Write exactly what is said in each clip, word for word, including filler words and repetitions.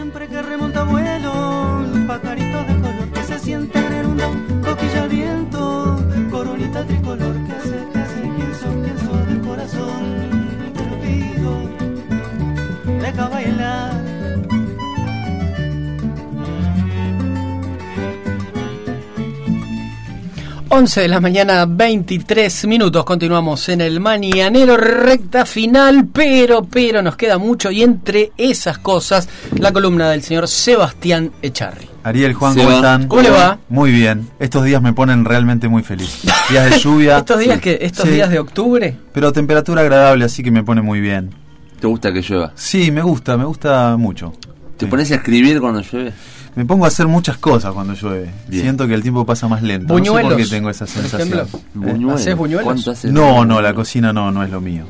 siempre que remonta vuelo, pajaritos de color que se sientan en un don, coquilla viento, coronita tricolor que hace casi pienso, pienso del corazón, te lo pido, deja bailar. once de la mañana, veintitrés minutos, continuamos en el Mañanero, recta final, pero, pero nos queda mucho, y entre esas cosas, la columna del señor Sebastián Echarri. Ariel, Juan, Seba, ¿cómo están? ¿cómo le va? Muy bien, estos días me ponen realmente muy feliz. Días de lluvia. ¿Estos días que estos sí, días de octubre? Pero temperatura agradable, así que me pone muy bien. ¿Te gusta que llueva? Sí, me gusta, me gusta mucho. ¿Te sí. pones a escribir cuando llueve? Me pongo a hacer muchas cosas cuando llueve. Bien. Siento que el tiempo pasa más lento. ¿Buñuelos? No sé por qué tengo esa sensación. ¿Buñuelos? ¿Haces buñuelos? ¿Cuánto haces? No, no, la cocina no, no es lo mío.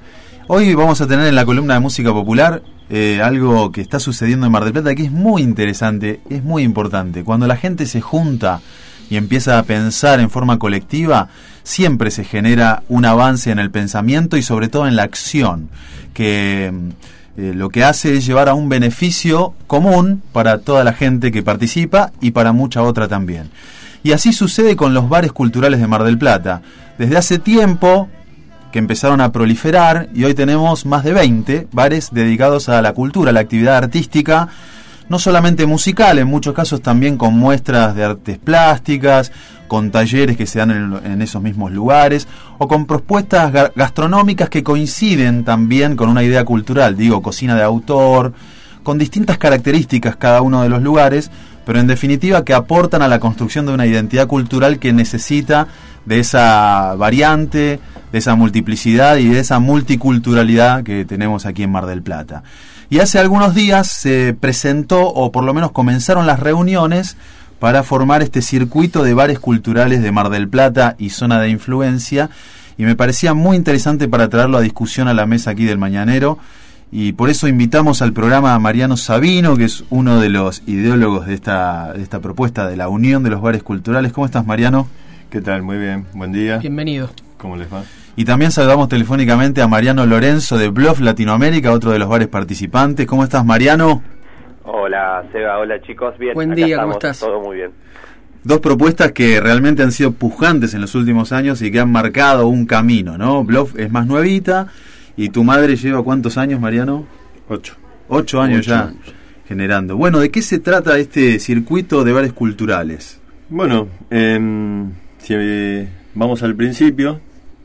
Hoy vamos a tener en la columna de música popular eh, algo que está sucediendo en Mar del Plata que es muy interesante, es muy importante. Cuando la gente se junta y empieza a pensar en forma colectiva, siempre se genera un avance en el pensamiento y sobre todo en la acción, que eh, lo que hace es llevar a un beneficio común para toda la gente que participa y para mucha otra también. Y así sucede con los bares culturales de Mar del Plata. Desde hace tiempo que empezaron a proliferar y hoy tenemos más de veinte bares dedicados a la cultura, a la actividad artística, no solamente musical, en muchos casos también con muestras de artes plásticas, con talleres que se dan en, en esos mismos lugares, o con propuestas ga- gastronómicas que coinciden también con una idea cultural, digo, cocina de autor, con distintas características cada uno de los lugares, pero en definitiva que aportan a la construcción de una identidad cultural que necesita de esa variante, de esa multiplicidad y de esa multiculturalidad que tenemos aquí en Mar del Plata. Y hace algunos días se presentó, o por lo menos comenzaron las reuniones para formar este circuito de bares culturales de Mar del Plata y zona de influencia, y me parecía muy interesante para traerlo a discusión a la mesa aquí del Mañanero, y por eso invitamos al programa a Mariano Sabino, que es uno de los ideólogos de esta, de esta propuesta de la Unión de los Bares Culturales. ¿Cómo estás, Mariano? ¿Qué tal? Muy bien, buen día. Bienvenido. ¿Cómo les va? Y también saludamos telefónicamente a Mariano Lorenzo de Bluff Latinoamérica, otro de los bares participantes. ¿Cómo estás, Mariano? Hola, Seba, hola chicos, bien. Buen acá día, estamos, ¿cómo estás? Todo muy bien. Dos propuestas que realmente han sido pujantes en los últimos años y que han marcado un camino, ¿no? Bluff es más nuevita y tu madre lleva ¿cuántos años, Mariano? Ocho. Ocho años Ocho ya años. generando. Bueno, ¿de qué se trata este circuito de bares culturales? Bueno, eh, si eh, vamos al principio,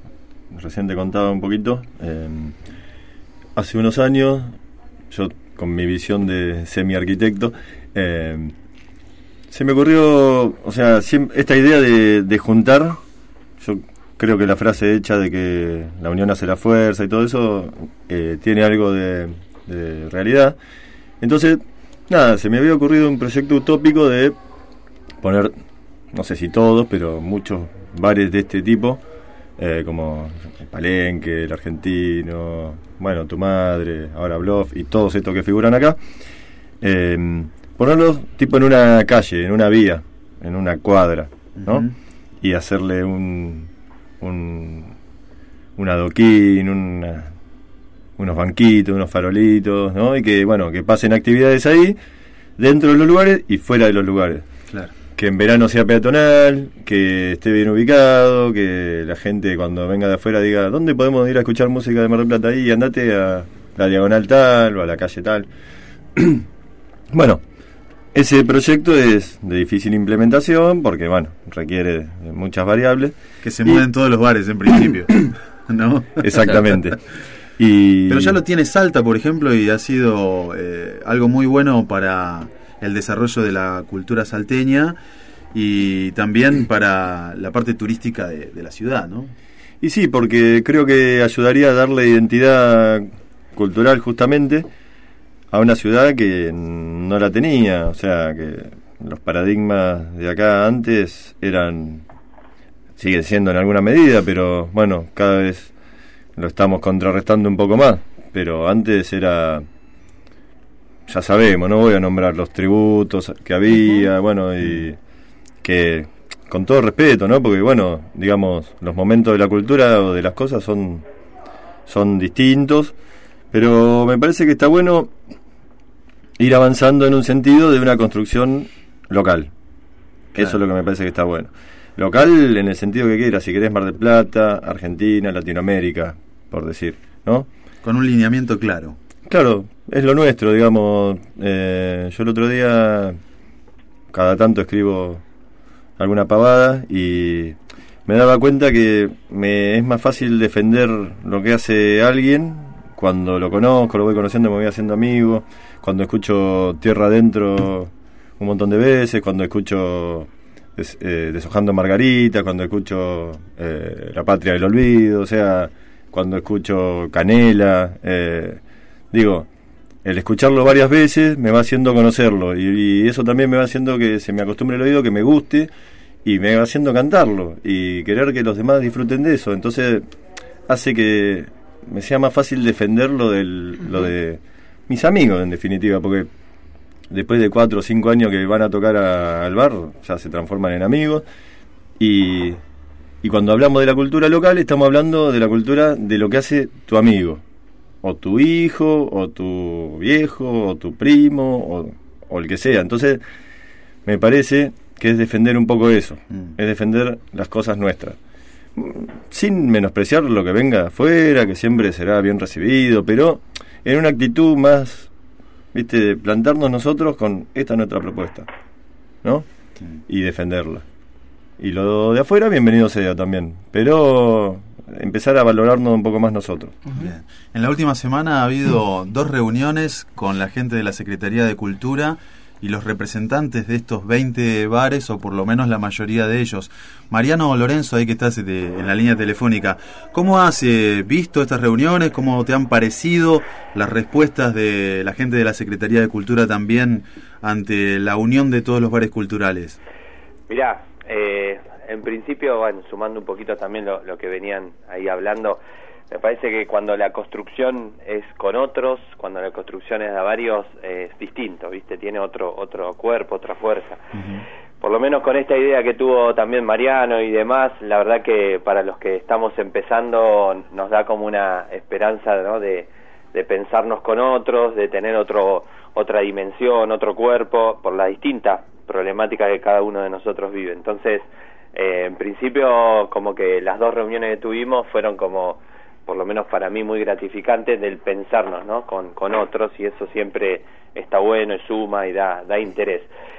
recién te contaba un poquito, eh, hace unos años, yo con mi visión de semi-arquitecto, eh, se me ocurrió, o sea, esta idea de, de juntar, yo creo que la frase hecha de que la unión hace la fuerza y todo eso, eh, tiene algo de, de realidad. Entonces, nada, se me había ocurrido un proyecto utópico de poner, no sé si todos, pero muchos bares de este tipo, eh, como el Palenque, el Argentino, bueno, Tu Madre, ahora Bluff y todos estos que figuran acá, eh, ponerlos tipo en una calle, en una vía, en una cuadra, ¿no? Uh-huh. Y hacerle un, un, un adoquín, una, unos banquitos, unos farolitos, ¿no? Y que, bueno, que pasen actividades ahí, dentro de los lugares y fuera de los lugares. Claro. Que en verano sea peatonal, que esté bien ubicado, que la gente cuando venga de afuera diga, ¿dónde podemos ir a escuchar música de Mar del Plata? Ahí, andate a la diagonal tal o a la calle tal. Bueno, ese proyecto es de difícil implementación porque, bueno, requiere de muchas variables. Que se mueven todos los bares en principio, ¿no? Exactamente. Y... Pero ya lo tiene Salta, por ejemplo, y ha sido eh, algo muy bueno para el desarrollo de la cultura salteña y también para la parte turística de, de la ciudad, ¿no? Y sí, porque creo que ayudaría a darle identidad cultural justamente a una ciudad que no la tenía, o sea, que los paradigmas de acá antes eran, siguen siendo en alguna medida, pero bueno, cada vez lo estamos contrarrestando un poco más, pero antes era, ya sabemos, no voy a nombrar los tributos que había, uh-huh. bueno, y que con todo respeto, ¿no? Porque bueno, digamos, los momentos de la cultura o de las cosas son, son distintos, pero me parece que está bueno ir avanzando en un sentido de una construcción local. Claro. Eso es lo que me parece que está bueno. Local en el sentido que quieras, si querés Mar del Plata, Argentina, Latinoamérica, por decir, ¿no? Con un lineamiento claro. Claro, es lo nuestro, digamos. Eh, yo el otro día, cada tanto escribo alguna pavada y me daba cuenta que me es más fácil defender lo que hace alguien cuando lo conozco, lo voy conociendo, me voy haciendo amigo, cuando escucho Tierra Adentro un montón de veces, cuando escucho des, eh, Deshojando Margarita, cuando escucho eh, La Patria del Olvido, o sea, cuando escucho Canela, eh, digo, el escucharlo varias veces me va haciendo conocerlo y, y eso también me va haciendo que se me acostumbre el oído, que me guste y me va haciendo cantarlo y querer que los demás disfruten de eso. Entonces hace que me sea más fácil defender lo, del, lo de mis amigos, en definitiva, porque después de cuatro o cinco años que van a tocar a, al bar, ya se transforman en amigos. Y, y cuando hablamos de la cultura local, estamos hablando de la cultura de lo que hace tu amigo, o tu hijo, o tu viejo, o tu primo, o, o el que sea. Entonces, me parece que es defender un poco eso, mm. es defender las cosas nuestras. Sin menospreciar lo que venga de afuera, que siempre será bien recibido, pero en una actitud más, viste, de plantarnos nosotros con esta nuestra propuesta, ¿no? Y defenderla. Y lo de afuera, bienvenido sea también, pero empezar a valorarnos un poco más nosotros. Bien. En la última semana ha habido dos reuniones con la gente de la Secretaría de Cultura y los representantes de estos veinte bares, o por lo menos la mayoría de ellos. Mariano Lorenzo, ahí que estás en la línea telefónica, ¿cómo has eh, visto estas reuniones? ¿Cómo te han parecido las respuestas de la gente de la Secretaría de Cultura también ante la unión de todos los bares culturales? Mirá, eh, en principio, bueno, sumando un poquito también lo, lo que venían ahí hablando, me parece que cuando la construcción es con otros, cuando la construcción es de varios, eh, es distinto, ¿viste? Tiene otro otro cuerpo, otra fuerza. Uh-huh. Por lo menos con esta idea que tuvo también Mariano y demás, la verdad que para los que estamos empezando nos da como una esperanza, ¿no? de, de pensarnos con otros, de tener otro otra dimensión, otro cuerpo, por la distinta problemática que cada uno de nosotros vive. Entonces, eh, en principio, como que las dos reuniones que tuvimos fueron como, por lo menos para mí, muy gratificantes del pensarnos, ¿no? Con, con otros, y eso siempre está bueno y suma y da, da interés.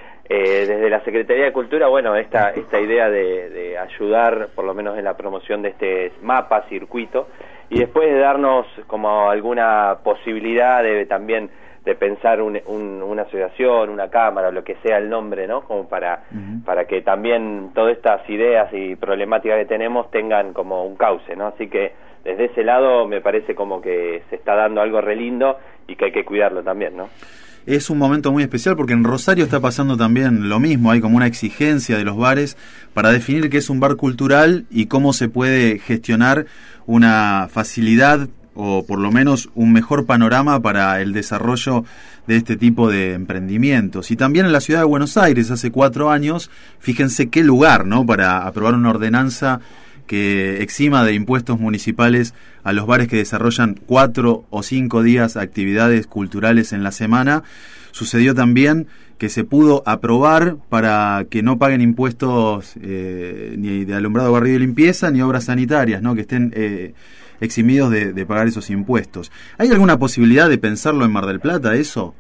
Eh, desde la Secretaría de Cultura, bueno, esta, esta idea de, de ayudar, por lo menos en la promoción de este mapa, circuito, y después de darnos como alguna posibilidad de también de pensar un, un, una asociación, una cámara, o lo que sea el nombre, ¿no? Como para, uh-huh. para que también todas estas ideas y problemáticas que tenemos tengan como un cauce, ¿no? Así que desde ese lado me parece como que se está dando algo re lindo y que hay que cuidarlo también, ¿no? Es un momento muy especial porque en Rosario está pasando también lo mismo, hay como una exigencia de los bares para definir qué es un bar cultural y cómo se puede gestionar una facilidad o por lo menos un mejor panorama para el desarrollo de este tipo de emprendimientos. Y también en la ciudad de Buenos Aires, hace cuatro años, fíjense qué lugar, ¿no?, para aprobar una ordenanza que exima de impuestos municipales a los bares que desarrollan cuatro o cinco días actividades culturales en la semana. Sucedió también que se pudo aprobar para que no paguen impuestos eh, ni de alumbrado, barrido y limpieza, ni obras sanitarias, ¿no?, que estén eh, eximidos de, de pagar esos impuestos. ¿Hay alguna posibilidad de pensarlo en Mar del Plata, eso?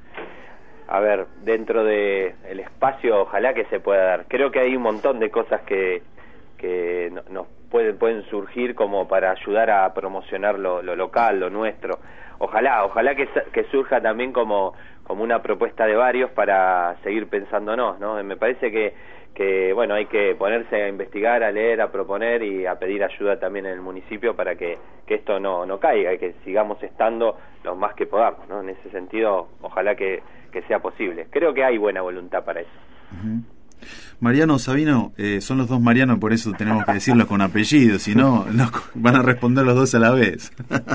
A ver, dentro de el espacio, ojalá que se pueda dar. Creo que hay un montón de cosas que que no, nos pueden pueden surgir como para ayudar a promocionar lo, lo local, lo nuestro. Ojalá, ojalá que, que surja también como como una propuesta de varios para seguir pensándonos, ¿no? Me parece que que bueno, hay que ponerse a investigar, a leer, a proponer y a pedir ayuda también en el municipio para que, que esto no, no caiga y que sigamos estando lo más que podamos, ¿no? En ese sentido, ojalá que, que sea posible. Creo que hay buena voluntad para eso. Uh-huh. Mariano, Sabino, eh, son los dos Mariano, por eso tenemos que decirlos con apellido, si no, nos van a responder los dos a la vez.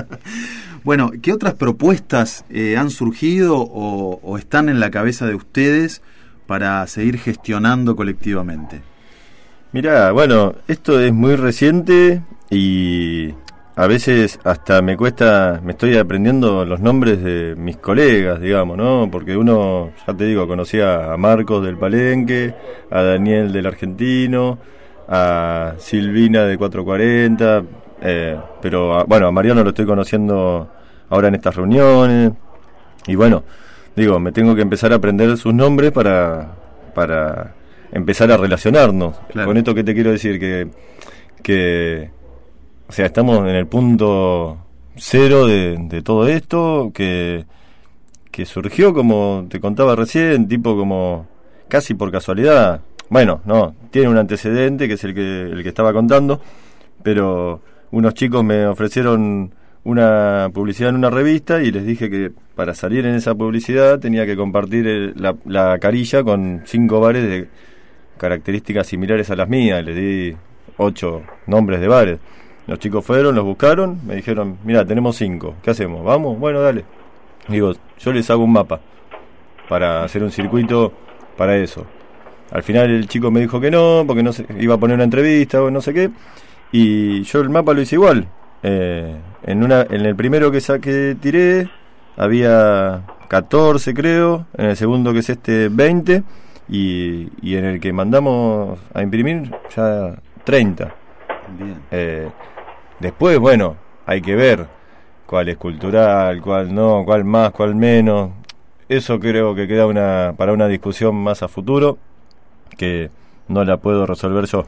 Bueno, ¿qué otras propuestas eh, han surgido o, o están en la cabeza de ustedes para seguir gestionando colectivamente? Mirá, bueno, esto es muy reciente y a veces hasta me cuesta, me estoy aprendiendo los nombres de mis colegas, digamos, ¿no? Porque uno, ya te digo, conocía a Marcos del Palenque, a Daniel del Argentino, a Silvina de cuatrocientos cuarenta, eh, pero a, bueno, a Mariano lo estoy conociendo ahora en estas reuniones, y bueno, digo, me tengo que empezar a aprender sus nombres para, para empezar a relacionarnos. Claro. Con esto que te quiero decir, que, que o sea, estamos en el punto cero de, de todo esto, que, que surgió, como te contaba recién, tipo como casi por casualidad. Bueno, no, tiene un antecedente que es el que, el que estaba contando, pero unos chicos me ofrecieron una publicidad en una revista y les dije que para salir en esa publicidad tenía que compartir el, la, la carilla con cinco bares de características similares a las mías. Les di ocho nombres de bares. Los chicos fueron, los buscaron, me dijeron, mira, tenemos cinco, ¿qué hacemos? ¿Vamos? Bueno, dale. Digo, yo les hago un mapa para hacer un circuito para eso. Al final el chico me dijo que no, porque no se, iba a poner una entrevista o no sé qué, y yo el mapa lo hice igual. Eh, en una en el primero que saqué tiré había catorce, creo, en el segundo, que es este, veinte, y, y en el que mandamos a imprimir ya treinta. Bien. Eh, después, bueno, hay que ver cuál es cultural, cuál no, cuál más, cuál menos. Eso creo que queda una para una discusión más a futuro, que no la puedo resolver yo,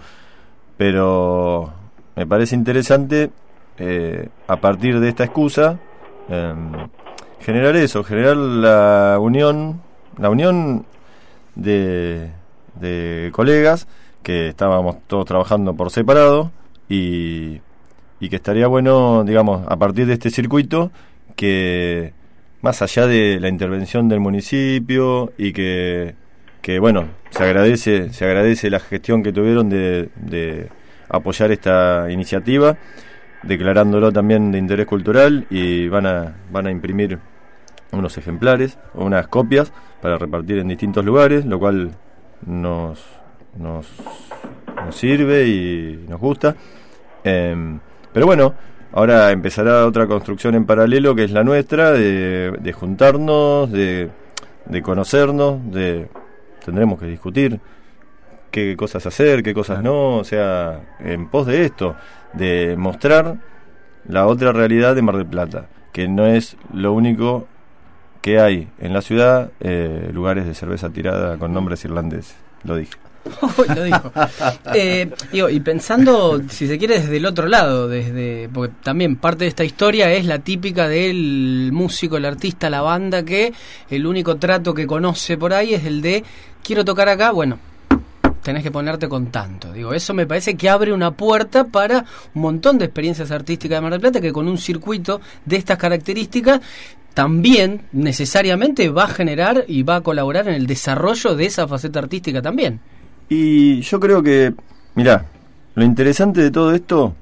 pero me parece interesante eh, a partir de esta excusa eh, generar eso, generar la unión, la unión de, de colegas que estábamos todos trabajando por separado, y, y que estaría bueno, digamos, a partir de este circuito, que más allá de la intervención del municipio, y que que bueno, se agradece se agradece la gestión que tuvieron de, de apoyar esta iniciativa, declarándolo también de interés cultural, y van a van a imprimir unos ejemplares, unas copias para repartir en distintos lugares, lo cual nos nos, nos sirve y nos gusta. Eh, pero bueno, ahora empezará otra construcción en paralelo, que es la nuestra, de, de juntarnos, de, de conocernos, de tendremos que discutir qué cosas hacer, qué cosas no, o sea, en pos de esto, de mostrar la otra realidad de Mar del Plata, que no es lo único que hay en la ciudad, eh, lugares de cerveza tirada con nombres irlandeses, lo dije. Lo dijo. Eh, digo, y pensando, si se quiere, desde el otro lado, desde porque también parte de esta historia es la típica del músico, el artista, la banda, que el único trato que conoce por ahí es el de quiero tocar acá, bueno, tenés que ponerte con tanto. Digo, eso me parece que abre una puerta para un montón de experiencias artísticas de Mar del Plata, que con un circuito de estas características también necesariamente va a generar y va a colaborar en el desarrollo de esa faceta artística también. Y yo creo que, mirá, lo interesante de todo esto,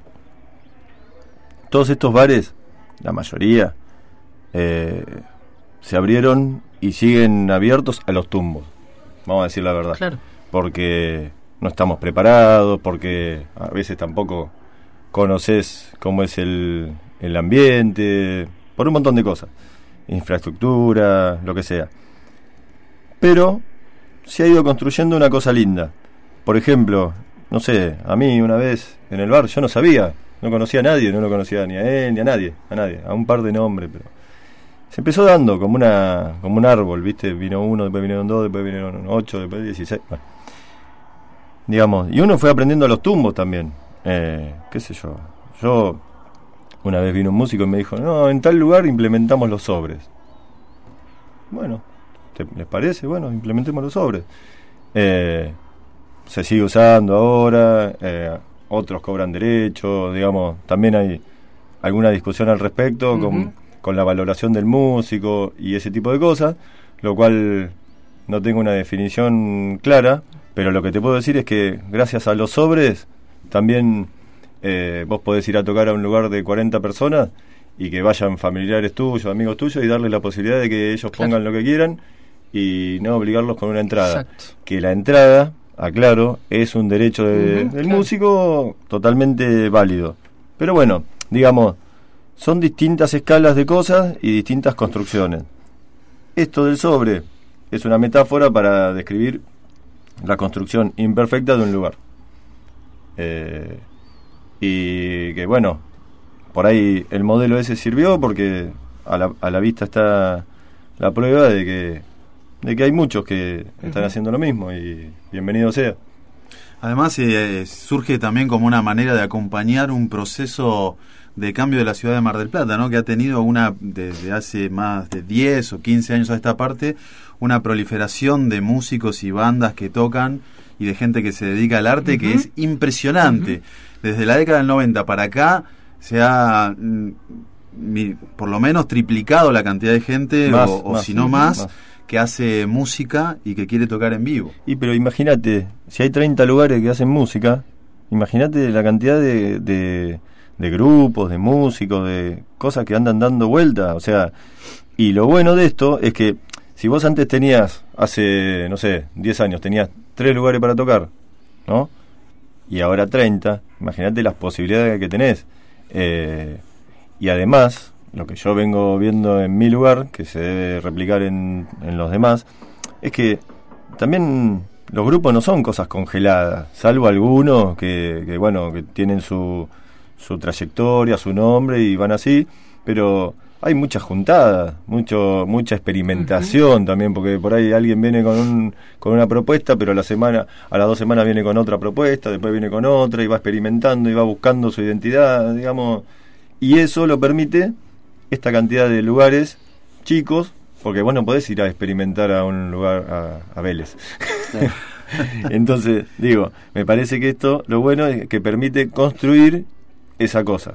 todos estos bares, la mayoría, eh, se abrieron y siguen abiertos a los tumbos, vamos a decir la verdad. Claro. Porque no estamos preparados, porque a veces tampoco conoces cómo es el, el ambiente, por un montón de cosas, infraestructura, lo que sea. Pero se ha ido construyendo una cosa linda. Por ejemplo, no sé, a mí una vez en el bar yo no sabía, no conocía a nadie, no lo conocía ni a él ni a nadie, a nadie, a un par de nombres, pero se empezó dando como una como un árbol, ¿viste? Vino uno, después vinieron dos, después vinieron ocho, después dieciséis, bueno. Digamos, y uno fue aprendiendo a los tumbos también. Eh, qué sé yo. Yo una vez vino un músico y me dijo, "No, en tal lugar implementamos los sobres." Bueno, ¿te, ¿les parece? Bueno, implementemos los sobres. Eh, se sigue usando ahora, eh, otros cobran derechos, digamos, también hay alguna discusión al respecto, uh-huh, con, con la valoración del músico y ese tipo de cosas, lo cual no tengo una definición clara, pero lo que te puedo decir es que gracias a los sobres también eh, vos podés ir a tocar a un lugar de cuarenta personas y que vayan familiares tuyos, amigos tuyos, y darles la posibilidad de que ellos claro. pongan lo que quieran y no obligarlos con una entrada. Exacto. Que la entrada, aclaro, es un derecho de, uh-huh, del claro. músico totalmente válido. Pero bueno, digamos, son distintas escalas de cosas y distintas construcciones. Esto del sobre es una metáfora para describir la construcción imperfecta de un lugar. Eh, y que bueno, por ahí el modelo ese sirvió porque a la, a la vista está la prueba de que, de que hay muchos que están uh-huh. haciendo lo mismo, y bienvenido sea. Además eh, surge también como una manera de acompañar un proceso de cambio de la ciudad de Mar del Plata, ¿no? Que ha tenido una, desde hace más de diez o quince años a esta parte, una proliferación de músicos y bandas que tocan y de gente que se dedica al arte, uh-huh. que es impresionante. Uh-huh. Desde la década del noventa para acá se ha mi, por lo menos triplicado la cantidad de gente, más, o, o más, si no más, más, que hace música y que quiere tocar en vivo. Y pero imagínate, si hay treinta lugares que hacen música, imagínate la cantidad de, de, de grupos, de músicos, de cosas que andan dando vuelta. O sea, y lo bueno de esto es que si vos antes tenías, hace, no sé, diez años, tenías tres lugares para tocar, ¿no? Y ahora treinta, imagínate las posibilidades que tenés. Eh, y además, lo que yo vengo viendo en mi lugar, que se debe replicar en, en los demás, es que también los grupos no son cosas congeladas, salvo algunos que, que bueno, que tienen su, su trayectoria, su nombre y van así, pero hay mucha juntada, mucho mucha experimentación uh-huh. también, porque por ahí alguien viene con un con una propuesta, pero a la semana, a las dos semanas viene con otra propuesta, después viene con otra y va experimentando y va buscando su identidad, digamos, y eso lo permite esta cantidad de lugares chicos, porque vos no podés ir a experimentar a un lugar, a, a Vélez. Entonces, digo, me parece que esto, lo bueno es que permite construir esa cosa.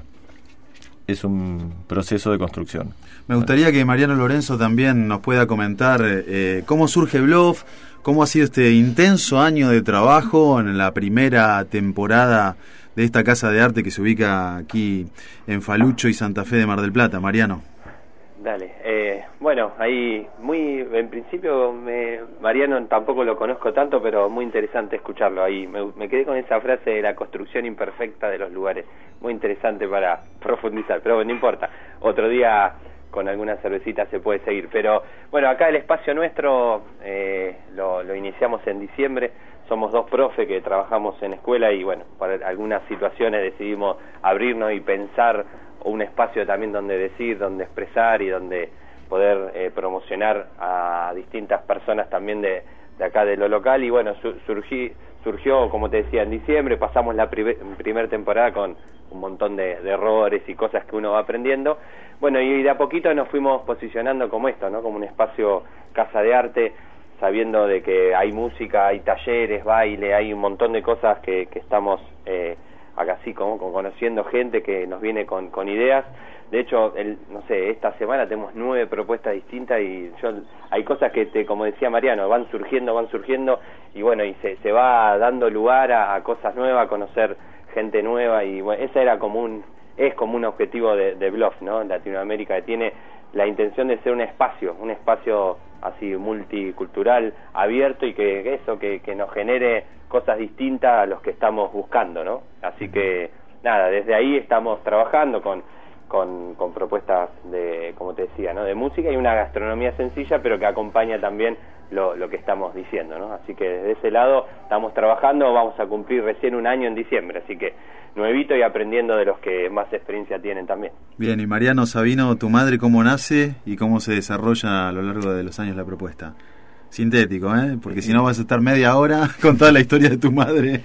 Es un proceso de construcción. Me gustaría que Mariano Lorenzo también nos pueda comentar eh, cómo surge Bluff, cómo ha sido este intenso año de trabajo en la primera temporada de esta casa de arte que se ubica aquí en Falucho y Santa Fe de Mar del Plata. Mariano. Dale, eh, bueno, ahí muy, en principio me, Mariano tampoco lo conozco tanto, pero muy interesante escucharlo ahí. Me, me quedé con esa frase de la construcción imperfecta de los lugares, muy interesante para profundizar, pero bueno, no importa, otro día con alguna cervecita se puede seguir. Pero bueno, acá el espacio nuestro eh, lo, lo iniciamos en diciembre, somos dos profes que trabajamos en escuela y bueno, para algunas situaciones decidimos abrirnos y pensar un espacio también donde decir, donde expresar y donde poder eh, promocionar a distintas personas también de, de acá de lo local. Y bueno, su, surgí, surgió, como te decía, en diciembre, pasamos la primer, primer temporada con un montón de, de errores y cosas que uno va aprendiendo. Bueno, y de a poquito nos fuimos posicionando como esto, ¿no? Como un espacio casa de arte, sabiendo de que hay música, hay talleres, baile, hay un montón de cosas que, que estamos eh, acá sí, como, como conociendo gente que nos viene con, con ideas. De hecho, el, no sé, esta semana tenemos nueve propuestas distintas y yo hay cosas que, te, como decía Mariano, van surgiendo, van surgiendo y bueno, y se, se va dando lugar a, a cosas nuevas, a conocer gente nueva y bueno, ese era como un, es como un objetivo de, de Bluff, ¿no? En Latinoamérica, que tiene la intención de ser un espacio, un espacio así multicultural, abierto y que eso, que, que nos genere cosas distintas a los que estamos buscando, ¿no? Así que, nada, desde ahí estamos trabajando con, con, con propuestas de, como te decía, ¿no? De música y una gastronomía sencilla, pero que acompaña también lo, lo que estamos diciendo, ¿no? Así que desde ese lado estamos trabajando, vamos a cumplir recién un año en diciembre, así que nuevito y aprendiendo de los que más experiencia tienen también. Bien, y Mariano Sabino, tu madre, ¿cómo nace y cómo se desarrolla a lo largo de los años la propuesta? Sintético, ¿eh? Porque si no vas a estar media hora con toda la historia de tu madre.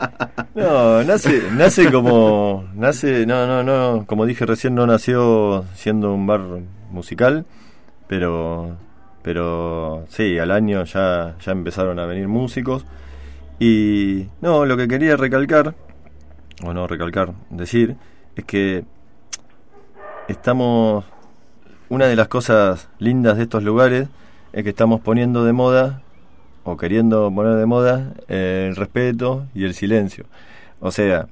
No, nace, nace como, nace, no, no, no, como dije recién, no nació siendo un bar musical, pero, pero sí, al año ya, ya empezaron a venir músicos y, no, lo que quería recalcar, o no recalcar, decir, es que estamos, una de las cosas lindas de estos lugares es que estamos poniendo de moda, o queriendo poner de moda, eh, el respeto y el silencio. O sea,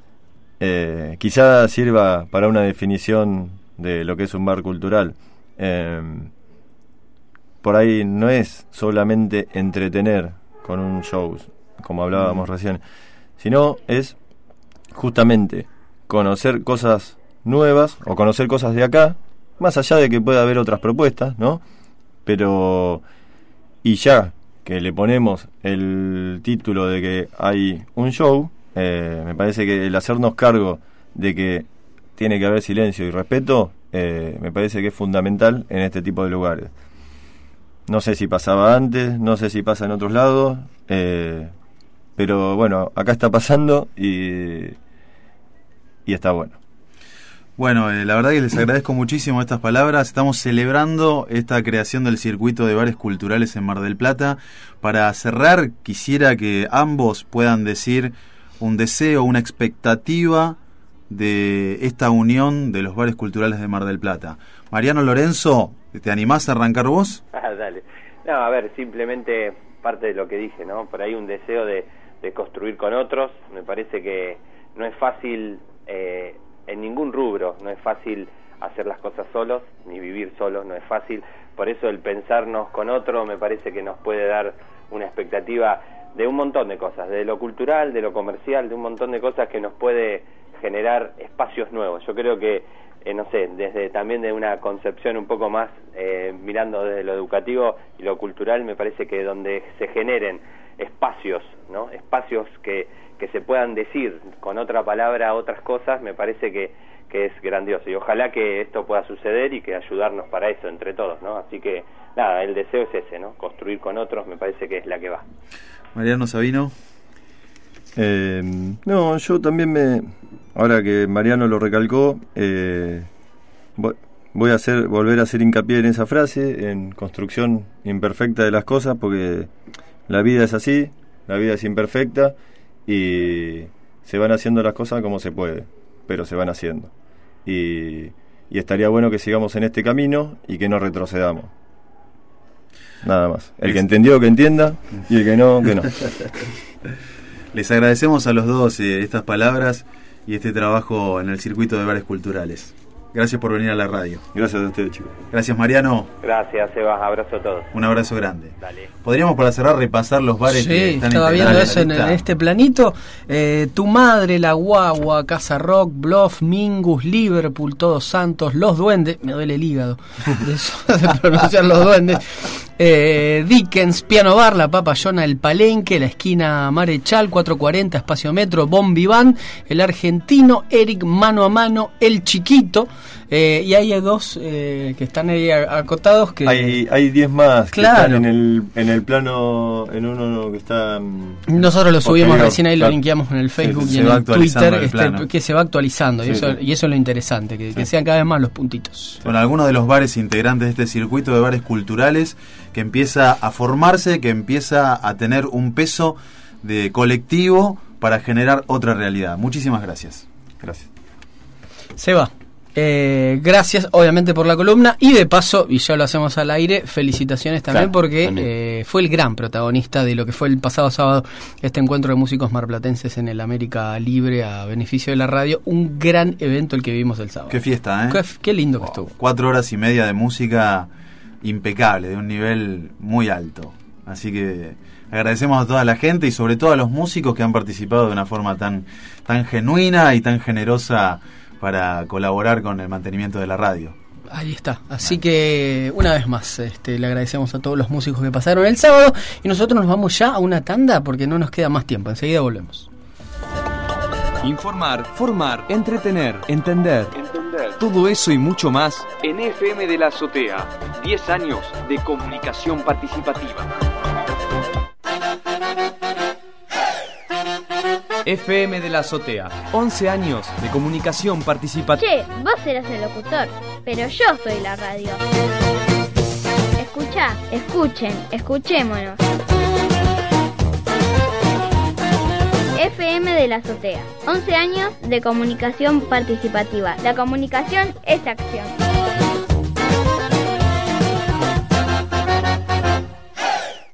eh, quizá sirva para una definición de lo que es un bar cultural. Eh, por ahí no es solamente entretener con un show, como hablábamos mm. recién, sino es justamente conocer cosas nuevas o conocer cosas de acá, más allá de que pueda haber otras propuestas, ¿no? Pero, y ya que le ponemos el título de que hay un show, eh, me parece que el hacernos cargo de que tiene que haber silencio y respeto, eh, me parece que es fundamental en este tipo de lugares. No sé si pasaba antes, no sé si pasa en otros lados, eh, pero bueno, acá está pasando y, y está bueno. Bueno, eh, la verdad que les agradezco muchísimo estas palabras. Estamos celebrando esta creación del circuito de bares culturales en Mar del Plata. Para cerrar, quisiera que ambos puedan decir un deseo, una expectativa de esta unión de los bares culturales de Mar del Plata. Mariano Lorenzo, ¿te animás a arrancar vos? Ah, dale. No, a ver, simplemente parte de lo que dije, ¿no? Por ahí un deseo de, de construir con otros. Me parece que no es fácil... Eh, en ningún rubro, no es fácil hacer las cosas solos, ni vivir solos, no es fácil. Por eso el pensarnos con otro me parece que nos puede dar una expectativa de un montón de cosas, de lo cultural, de lo comercial, de un montón de cosas que nos puede generar espacios nuevos. Yo creo que, eh, no sé, desde también de una concepción un poco más, eh, mirando desde lo educativo y lo cultural, me parece que donde se generen espacios, ¿no? Espacios que, que se puedan decir con otra palabra otras cosas, me parece que, que es grandioso. Y ojalá que esto pueda suceder y que ayudarnos para eso entre todos, ¿no? Así que, nada, el deseo es ese, ¿no? Construir con otros me parece que es la que va. Mariano Sabino. Eh, no, yo también me... Ahora que Mariano lo recalcó, eh, voy, voy a hacer volver a hacer hincapié en esa frase, en construcción imperfecta de las cosas, porque la vida es así, la vida es imperfecta y se van haciendo las cosas como se puede, pero se van haciendo. Y, y estaría bueno que sigamos en este camino y que no retrocedamos. Nada más. El que entendió, que entienda, y el que no, que no. Les agradecemos a los dos eh, estas palabras y este trabajo en el circuito de bares culturales. Gracias por venir a la radio. Gracias a ustedes, chicos. Gracias, Mariano. Gracias, Sebas. Abrazo a todos. Un abrazo grande. Dale. Podríamos, para cerrar, repasar los bares sí, que están estaba viendo integrados eso en, en este planito. Eh, Tu Madre, La Guagua, Casa Rock, Bluff, Mingus, Liverpool, Todos Santos, Los Duendes. Me duele el hígado de eso, de pronunciar Los Duendes. Eh, Dickens, Piano Bar, La Papayona, El Palenque, La Esquina Marechal, cuatrocientos cuarenta, Espacio Metro, Bon Vivant, El Argentino, Eric, Mano a Mano, El Chiquito. Eh, y hay dos eh, que están ahí acotados que hay hay diez más, claro, que están en el en el plano, en uno que está nosotros lo subimos posterior, recién, ahí claro. Lo linkeamos en el Facebook Sí, y en el Twitter, el este, que se va actualizando. Sí, y, eso, sí. y eso es lo interesante, que, Sí. que sean cada vez más los puntitos. Bueno, algunos de los bares integrantes de este circuito de bares culturales que empieza a formarse, que empieza a tener un peso de colectivo para generar otra realidad. Muchísimas gracias. Gracias. Seba, eh, gracias obviamente por la columna y de paso, y ya lo hacemos al aire, felicitaciones también, Claro, porque también. eh, fue el gran protagonista de lo que fue el pasado sábado este encuentro de músicos marplatenses en el América Libre a beneficio de la radio. Un gran evento el que vivimos el sábado. Qué fiesta, ¿eh? Qué, qué lindo que Wow. estuvo. Cuatro horas y media de música impecable, de un nivel muy alto. Así que agradecemos a toda la gente y sobre todo a los músicos que han participado de una forma tan, tan genuina y tan generosa para colaborar con el mantenimiento de la radio. Ahí está. Así que una vez más este, le agradecemos a todos los músicos que pasaron el sábado y nosotros nos vamos ya a una tanda porque no nos queda más tiempo. Enseguida volvemos. Informar, formar, entretener, entender. Entender. Todo eso y mucho más En F M de la Azotea, diez años de comunicación participativa. F M de la Azotea, once años de comunicación participativa. Che, vos serás el locutor, pero yo soy la radio. Escuchá, escuchen, escuchémonos. F M de la Azotea, once años de comunicación participativa. La comunicación es acción.